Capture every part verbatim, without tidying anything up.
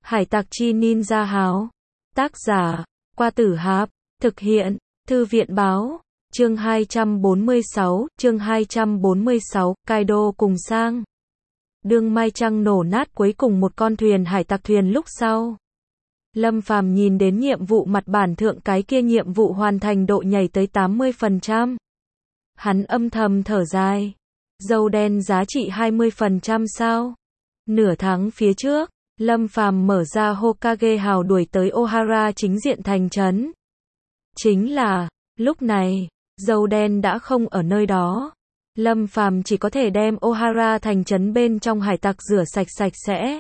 Hải tặc chi ninja háo. Tác giả, Qua Tử Hạp. Thực hiện, Thư viện báo. Chương hai trăm bốn mươi sáu, chương hai trăm bốn mươi sáu, Kaido cùng sang. Đương Mai Trăng nổ nát cuối cùng một con thuyền hải tặc thuyền lúc sau. Lâm Phàm nhìn đến nhiệm vụ mặt bản thượng cái kia nhiệm vụ hoàn thành độ nhảy tới tám mươi phần trăm. Hắn âm thầm thở dài. Dâu đen giá trị hai mươi phần trăm sao? Nửa tháng phía trước, Lâm Phàm mở ra Hokage hào đuổi tới Ohara chính diện thành trấn. Chính là, lúc này, dâu đen đã không ở nơi đó. Lâm Phàm chỉ có thể đem Ohara thành trấn bên trong hải tặc rửa sạch sạch sẽ.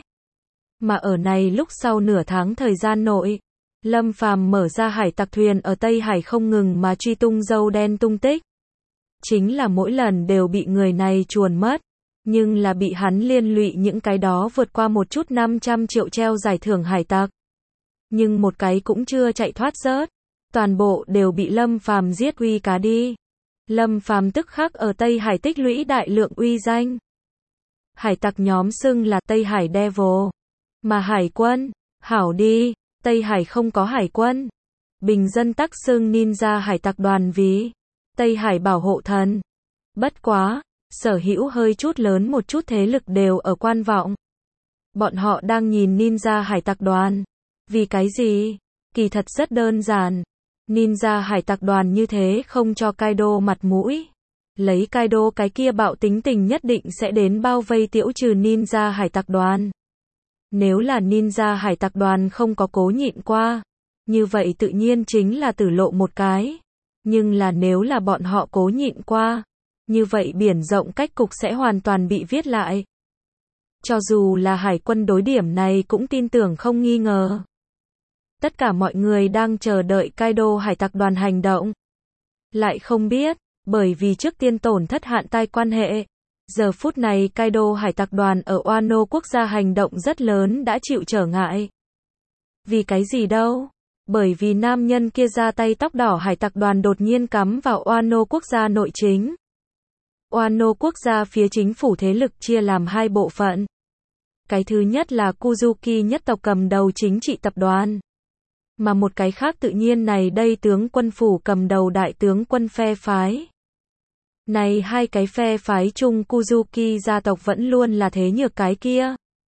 Mà ở này lúc sau nửa tháng thời gian nội, Lâm Phàm mở ra hải tặc thuyền ở Tây Hải không ngừng mà truy tung dâu đen tung tích. Chính là mỗi lần đều bị người này chuồn mất, nhưng là bị hắn liên lụy những cái đó vượt qua một chút năm trăm triệu treo giải thưởng hải tặc. Nhưng một cái cũng chưa chạy thoát rớt, toàn bộ đều bị Lâm Phàm giết uy cá đi. Lâm Phàm tức khắc ở Tây Hải tích lũy đại lượng uy danh. Hải tặc nhóm xưng là Tây Hải Devil, mà hải quân, hảo đi, Tây Hải không có hải quân. Bình dân tắc xưng ninja hải tặc đoàn vì Tây Hải bảo hộ thần. Bất quá, sở hữu hơi chút lớn một chút thế lực đều ở quan vọng. Bọn họ đang nhìn ninja hải tặc đoàn. Vì cái gì? Kỳ thật rất đơn giản. Ninja hải tặc đoàn như thế không cho Kaido mặt mũi. Lấy Kaido cái kia bạo tính tình nhất định sẽ đến bao vây tiễu trừ ninja hải tặc đoàn. Nếu là ninja hải tặc đoàn không có cố nhịn qua, như vậy tự nhiên chính là tử lộ một cái. Nhưng là nếu là bọn họ cố nhịn qua, như vậy biển rộng cách cục sẽ hoàn toàn bị viết lại. Cho dù là hải quân đối điểm này cũng tin tưởng không nghi ngờ. Tất cả mọi người đang chờ đợi Kaido hải tặc đoàn hành động. Lại không biết, bởi vì trước tiên tổn thất hạn tai quan hệ. Giờ phút này Kaido hải tặc đoàn ở Wano quốc gia hành động rất lớn đã chịu trở ngại. Vì cái gì đâu? Bởi vì nam nhân kia ra tay tóc đỏ hải tặc đoàn đột nhiên cắm vào Wano quốc gia nội chính. Wano quốc gia phía chính phủ thế lực chia làm hai bộ phận. Cái thứ nhất là Kuzuki nhất tộc cầm đầu chính trị tập đoàn. Mà một cái khác tự nhiên này đây tướng quân phủ cầm đầu đại tướng quân phe phái. Này hai cái phe phái chung Kuzuki gia tộc vẫn luôn là thế nhược cái kia.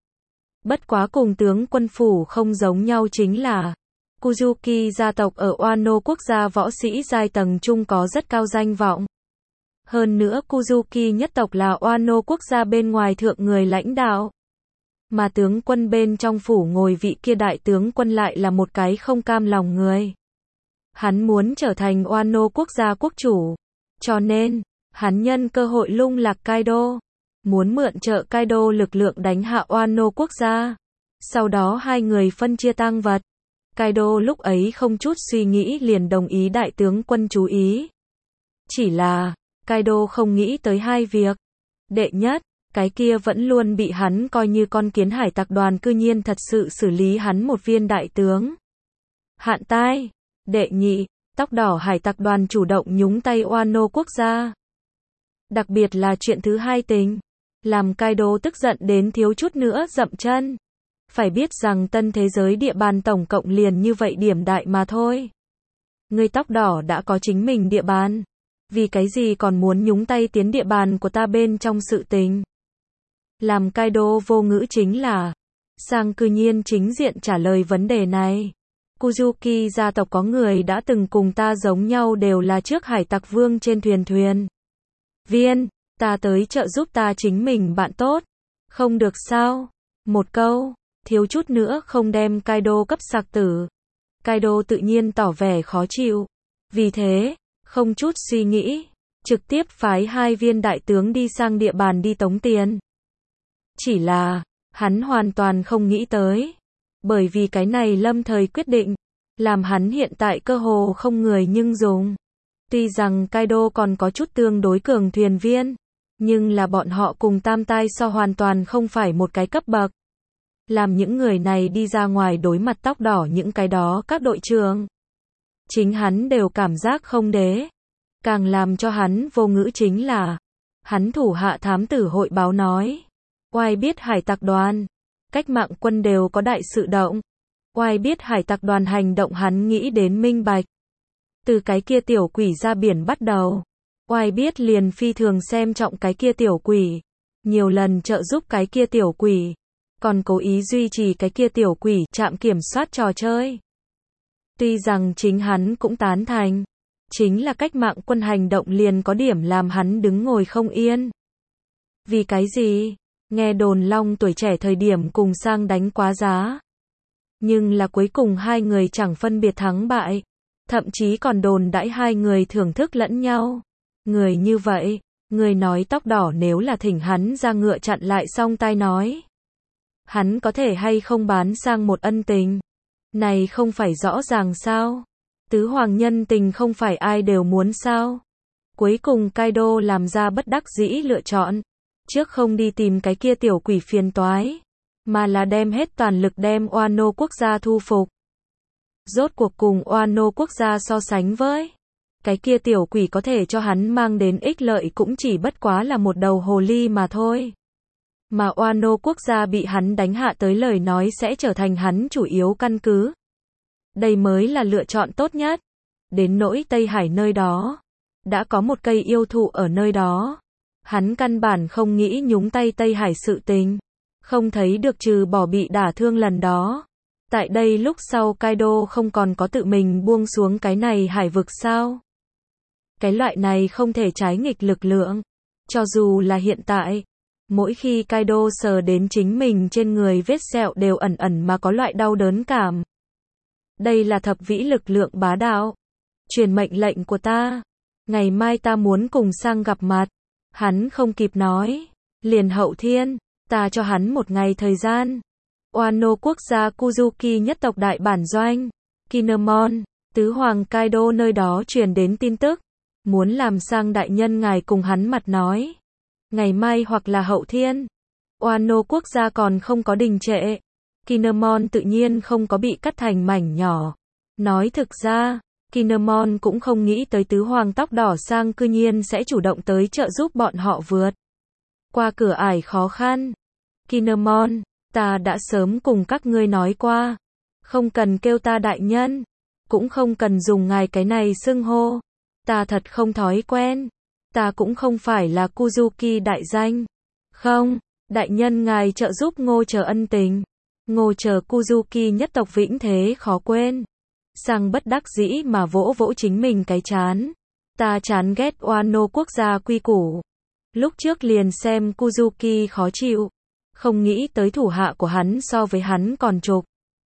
Bất quá cùng tướng quân phủ không giống nhau chính là Kuzuki gia tộc ở Wano quốc gia võ sĩ giai tầng chung có rất cao danh vọng. Hơn nữa Kuzuki nhất tộc là Wano quốc gia bên ngoài thượng người lãnh đạo. Mà tướng quân bên trong phủ ngồi vị kia đại tướng quân lại là một cái không cam lòng người. Hắn muốn trở thành Wano quốc gia quốc chủ. Cho nên, hắn nhân cơ hội lung lạc Kaido. Muốn mượn trợ Kaido lực lượng đánh hạ Wano quốc gia. Sau đó hai người phân chia tang vật. Kaido lúc ấy không chút suy nghĩ liền đồng ý đại tướng quân chú ý. Chỉ là, Kaido không nghĩ tới hai việc. Đệ nhất, cái kia vẫn luôn bị hắn coi như con kiến hải tặc đoàn cư nhiên thật sự xử lý hắn một viên đại tướng. Hạn tai. Đệ nhị, tóc đỏ hải tặc đoàn chủ động nhúng tay Wano quốc gia. Đặc biệt là chuyện thứ hai tình. Làm Kaido tức giận đến thiếu chút nữa dậm chân. Phải biết rằng tân thế giới địa bàn tổng cộng liền như vậy điểm đại mà thôi. Người tóc đỏ đã có chính mình địa bàn. Vì cái gì còn muốn nhúng tay tiến địa bàn của ta bên trong sự tình. Làm Kaido vô ngữ chính là, sang cư nhiên chính diện trả lời vấn đề này. Kuzuki gia tộc có người đã từng cùng ta giống nhau đều là trước hải tặc vương trên thuyền thuyền. Viên, ta tới trợ giúp ta chính mình bạn tốt. Không được sao? Một câu, thiếu chút nữa không đem Kaido cấp sạc tử. Kaido tự nhiên tỏ vẻ khó chịu. Vì thế, không chút suy nghĩ, trực tiếp phái hai viên đại tướng đi sang địa bàn đi tống tiền. Chỉ là, hắn hoàn toàn không nghĩ tới. Bởi vì cái này lâm thời quyết định, làm hắn hiện tại cơ hồ không người nhưng dùng. Tuy rằng Kaido còn có chút tương đối cường thuyền viên, nhưng là bọn họ cùng tam tai so hoàn toàn không phải một cái cấp bậc. Làm những người này đi ra ngoài đối mặt tóc đỏ những cái đó các đội trưởng. Chính hắn đều cảm giác không đế. Càng làm cho hắn vô ngữ chính là, hắn thủ hạ thám tử hội báo nói. Oai biết hải tặc đoàn, cách mạng quân đều có đại sự động. Oai biết hải tặc đoàn hành động hắn nghĩ đến minh bạch. Từ cái kia tiểu quỷ ra biển bắt đầu. Oai biết liền phi thường xem trọng cái kia tiểu quỷ. Nhiều lần trợ giúp cái kia tiểu quỷ. Còn cố ý duy trì cái kia tiểu quỷ trạm kiểm soát trò chơi. Tuy rằng chính hắn cũng tán thành. Chính là cách mạng quân hành động liền có điểm làm hắn đứng ngồi không yên. Vì cái gì? Nghe đồn Long tuổi trẻ thời điểm cùng sang đánh quá giá. Nhưng là cuối cùng hai người chẳng phân biệt thắng bại. Thậm chí còn đồn đãi hai người thưởng thức lẫn nhau. Người như vậy, người nói tóc đỏ nếu là thỉnh hắn ra ngựa chặn lại xong tai nói. Hắn có thể hay không bán sang một ân tình. Này không phải rõ ràng sao? Tứ hoàng nhân tình không phải ai đều muốn sao? Cuối cùng Kaido làm ra bất đắc dĩ lựa chọn. Trước không đi tìm cái kia tiểu quỷ phiền toái. Mà là đem hết toàn lực đem Wano quốc gia thu phục. Rốt cuộc cùng Wano quốc gia so sánh với. Cái kia tiểu quỷ có thể cho hắn mang đến ích lợi cũng chỉ bất quá là một đầu hồ ly mà thôi. Mà Wano quốc gia bị hắn đánh hạ tới lời nói sẽ trở thành hắn chủ yếu căn cứ. Đây mới là lựa chọn tốt nhất. Đến nỗi Tây Hải nơi đó. Đã có một cây yêu thụ ở nơi đó. Hắn căn bản không nghĩ nhúng tay Tây Hải sự tình. Không thấy được trừ bỏ bị đả thương lần đó. Tại đây lúc sau Kaido không còn có tự mình buông xuống cái này hải vực sao. Cái loại này không thể trái nghịch lực lượng. Cho dù là hiện tại. Mỗi khi Kaido sờ đến chính mình trên người vết sẹo đều ẩn ẩn mà có loại đau đớn cảm. Đây là thập vĩ lực lượng bá đạo. Truyền mệnh lệnh của ta. Ngày mai ta muốn cùng sang gặp mặt. Hắn không kịp nói. Liền hậu thiên. Ta cho hắn một ngày thời gian. Wano quốc gia Kuzuki nhất tộc đại bản doanh. Kinemon. Tứ hoàng Kaido nơi đó truyền đến tin tức. Muốn làm sang đại nhân ngài cùng hắn mặt nói. Ngày mai hoặc là hậu thiên. Wano quốc gia còn không có đình trệ. Kinemon tự nhiên không có bị cắt thành mảnh nhỏ. Nói thực ra, Kinemon cũng không nghĩ tới tứ hoàng tóc đỏ sang cư nhiên sẽ chủ động tới trợ giúp bọn họ vượt qua cửa ải khó khăn. Kinemon, ta đã sớm cùng các ngươi nói qua. Không cần kêu ta đại nhân. Cũng không cần dùng ngài cái này xưng hô. Ta thật không thói quen. Ta cũng không phải là Kuzuki đại danh. Không, đại nhân ngài trợ giúp Ngô Chờ ân tình. Ngô Chờ Kuzuki nhất tộc vĩnh thế khó quên. Sang bất đắc dĩ mà vỗ vỗ chính mình cái chán. Ta chán ghét Wano quốc gia quy củ. Lúc trước liền xem Kuzuki khó chịu. Không nghĩ tới thủ hạ của hắn so với hắn còn trục.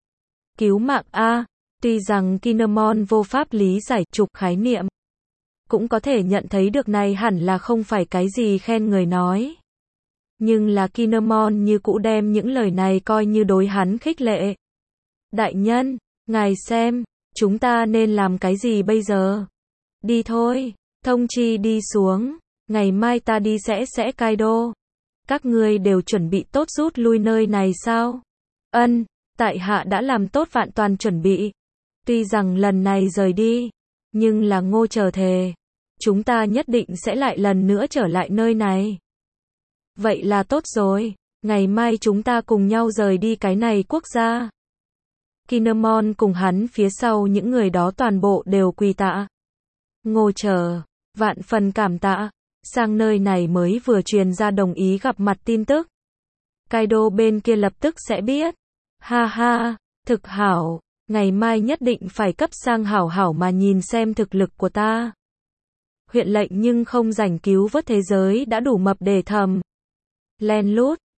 Cứu mạng A. Tuy rằng Kinemon vô pháp lý giải trục khái niệm. Cũng có thể nhận thấy được này hẳn là không phải cái gì khen người nói. Nhưng là Kinemon như cũ đem những lời này coi như đối hắn khích lệ. Đại nhân, ngài xem, chúng ta nên làm cái gì bây giờ? Đi thôi, thông chi đi xuống, ngày mai ta đi sẽ sẽ Kaido. Các ngươi đều chuẩn bị tốt rút lui nơi này sao? Ân, tại hạ đã làm tốt vạn toàn chuẩn bị. Tuy rằng lần này rời đi, nhưng là Ngô Chờ thề. Chúng ta nhất định sẽ lại lần nữa trở lại nơi này. Vậy là tốt rồi, ngày mai chúng ta cùng nhau rời đi cái này quốc gia. Kinemon cùng hắn phía sau những người đó toàn bộ đều quỳ tạ. Ngô Chờ, vạn phần cảm tạ, sang nơi này mới vừa truyền ra đồng ý gặp mặt tin tức. Kaido bên kia lập tức sẽ biết. Ha ha, thực hảo, ngày mai nhất định phải cấp sang hảo hảo mà nhìn xem thực lực của ta. Huyện lệnh nhưng không rảnh cứu vớt thế giới đã đủ mập để thầm. Len lút.